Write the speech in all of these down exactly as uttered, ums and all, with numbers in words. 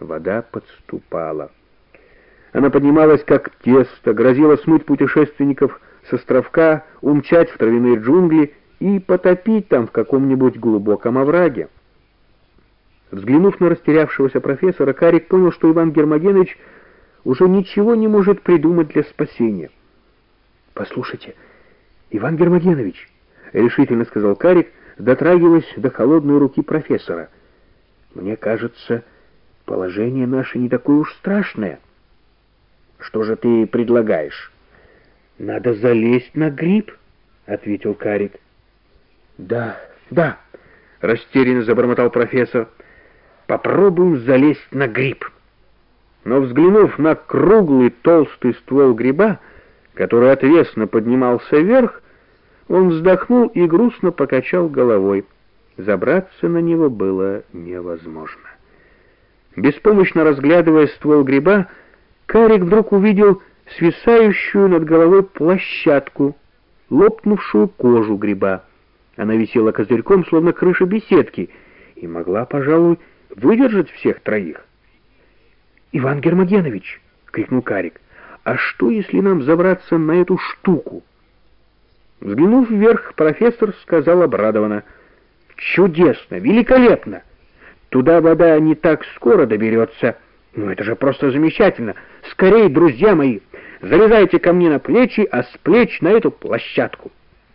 Вода подступала. Она поднималась как тесто, грозила смыть путешественников с островка, умчать в травяные джунгли и потопить там в каком-нибудь глубоком овраге. Взглянув на растерявшегося профессора, Карик понял, что Иван Гермогенович уже ничего не может придумать для спасения. «Послушайте, Иван Гермогенович», — решительно сказал Карик, дотрагиваясь до холодной руки профессора, — «мне кажется, положение наше не такое уж страшное». «Что же ты предлагаешь?» «Надо залезть на гриб», — ответил Карик. «Да, да», — растерянно забормотал профессор, — «попробуем залезть на гриб». Но, взглянув на круглый толстый ствол гриба, который отвесно поднимался вверх, он вздохнул и грустно покачал головой. Забраться на него было невозможно. Беспомощно разглядывая ствол гриба, Карик вдруг увидел свисающую над головой площадку, лопнувшую кожу гриба. Она висела козырьком, словно крыша беседки, и могла, пожалуй, выдержать всех троих. «Иван Гермогенович!» — крикнул Карик. «А что, если нам забраться на эту штуку?» Взглянув вверх, профессор сказал обрадованно: «Чудесно! Великолепно! Туда вода не так скоро доберется. Ну это же просто замечательно! Скорей, друзья мои, залезайте ко мне на плечи, а с плеч на эту площадку!»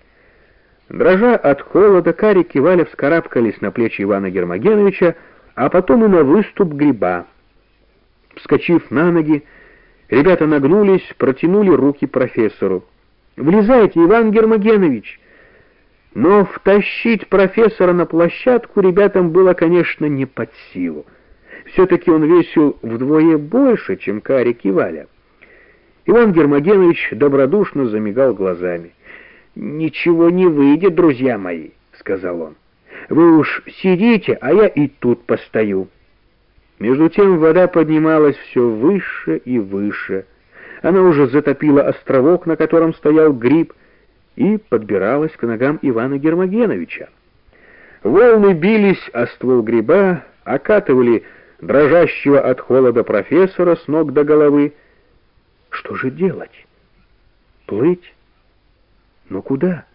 Дрожа от холода, Карик и Валя вскарабкались на плечи Ивана Гермогеновича, а потом и на выступ гриба. Вскочив на ноги, ребята нагнулись, протянули руки профессору. «Влезайте, Иван Гермогенович!» Но втащить профессора на площадку ребятам было, конечно, не под силу. Все-таки он весил вдвое больше, чем Карик и Валя. Иван Гермогенович добродушно замигал глазами. «Ничего не выйдет, друзья мои», — сказал он. «Вы уж сидите, а я и тут постою». Между тем вода поднималась все выше и выше. Она уже затопила островок, на котором стоял гриб, и подбиралась к ногам Ивана Гермогеновича. Волны бились о ствол гриба, окатывали дрожащего от холода профессора с ног до головы. Что же делать? Плыть? Но куда?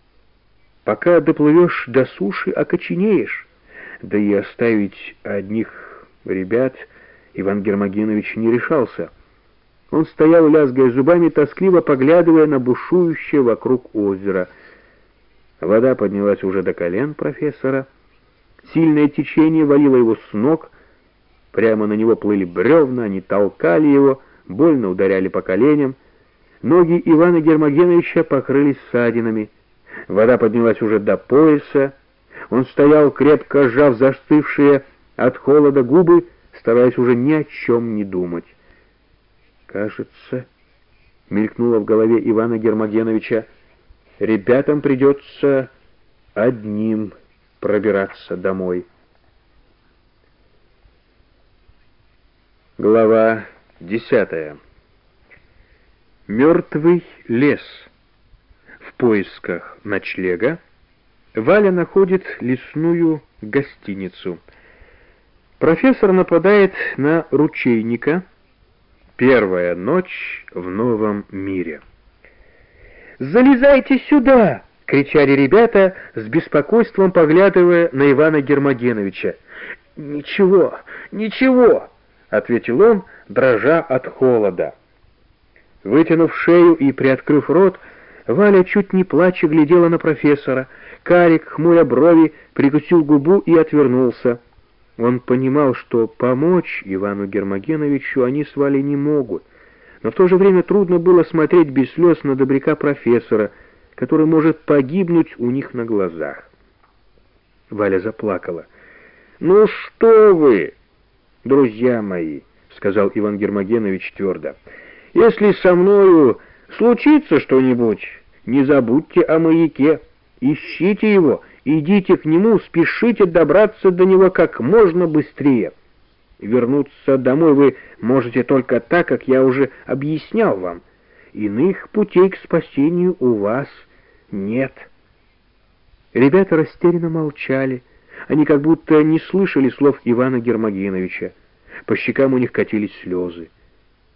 Пока доплывешь до суши, окоченеешь. Да и оставить одних ребят Иван Гермогенович не решался. Он стоял, лязгая зубами, тоскливо поглядывая на бушующее вокруг озеро. Вода поднялась уже до колен профессора. Сильное течение валило его с ног. Прямо на него плыли бревна, они толкали его, больно ударяли по коленям. Ноги Ивана Гермогеновича покрылись ссадинами. Вода поднялась уже до пояса. Он стоял, крепко сжав застывшие от холода губы, стараясь уже ни о чем не думать. «Кажется, — мелькнуло в голове Ивана Гермогеновича, — ребятам придется одним пробираться домой». Глава десятая. Мертвый лес. В поисках ночлега Валя находит лесную гостиницу. Профессор нападает на ручейника. Первая ночь в новом мире. «Залезайте сюда!» — кричали ребята, с беспокойством поглядывая на Ивана Гермогеновича. «Ничего, ничего!» — ответил он, дрожа от холода. Вытянув шею и приоткрыв рот, Валя чуть не плача глядела на профессора. Карик, хмуря брови, прикусил губу и отвернулся. Он понимал, что помочь Ивану Гермогеновичу они с Валей не могут, но в то же время трудно было смотреть без слез на добряка профессора, который может погибнуть у них на глазах. Валя заплакала. «Ну что вы, друзья мои!» — сказал Иван Гермогенович твердо. «Если со мною случится что-нибудь, не забудьте о маяке, ищите его, идите к нему, спешите добраться до него как можно быстрее. Вернуться домой вы можете только так, как я уже объяснял вам. Иных путей к спасению у вас нет». Ребята растерянно молчали. Они как будто не слышали слов Ивана Гермогеновича. По щекам у них катились слезы.